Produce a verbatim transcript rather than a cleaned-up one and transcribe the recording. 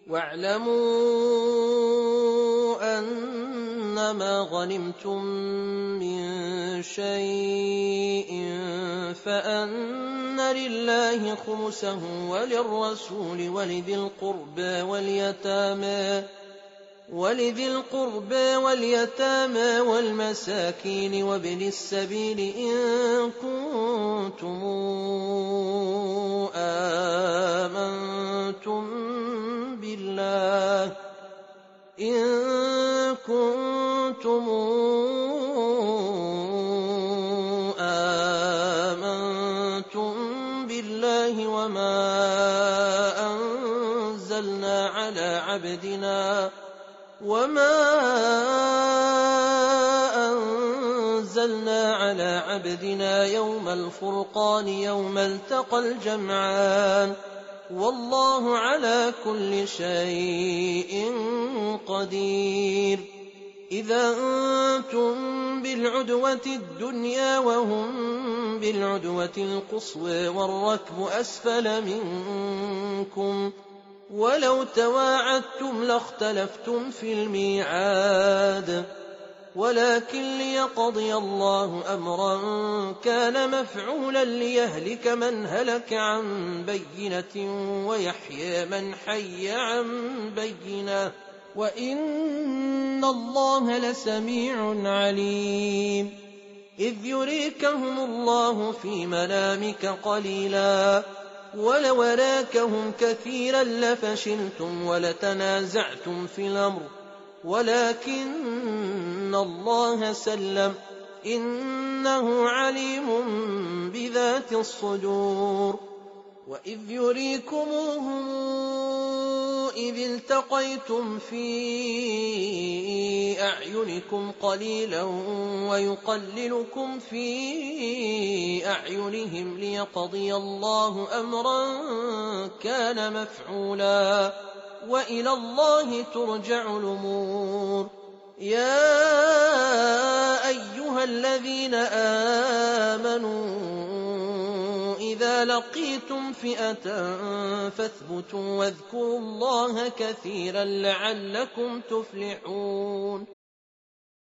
واعلموا أنما غنمتم من شيء فأن لله خمسه وللرسول ولذي القربى واليتامى ولذي القربى واليتامى والمساكين وابن السبيل إن كنتم آمنتم بالله إن كنتم آمنتم بالله وما أنزلنا على عبدنا وما أنزلنا على عبدنا يوم الفرقان يوم التقى الجمعان والله على كل شيء قدير. إذا أنتم بالعدوة الدنيا وهم بالعدوة القصوى والركب أسفل منكم ولو تواعدتم لاختلفتم في الميعاد ولكن ليقضي الله أمرا كان مفعولا ليهلك من هلك عن بينة ويحيى من حي عن بينة وإن الله لسميع عليم. إذ يريكهم الله في منامك قليلا ولو أراكهم كثيرا لفشلتم ولتنازعتم في الأمر ولكن الله سلم إنه عليم بذات الصدور. وإذ يريكموهم إذ التقيتم في أعينكم قليلا ويقللكم في أعينهم ليقضي الله أمرا كان مفعولا وإلى الله ترجع الأمور. يا أيها الذين آمنوا إذا لقيتم فئة فاثبتوا واذكروا الله كثيرا لعلكم تفلحون.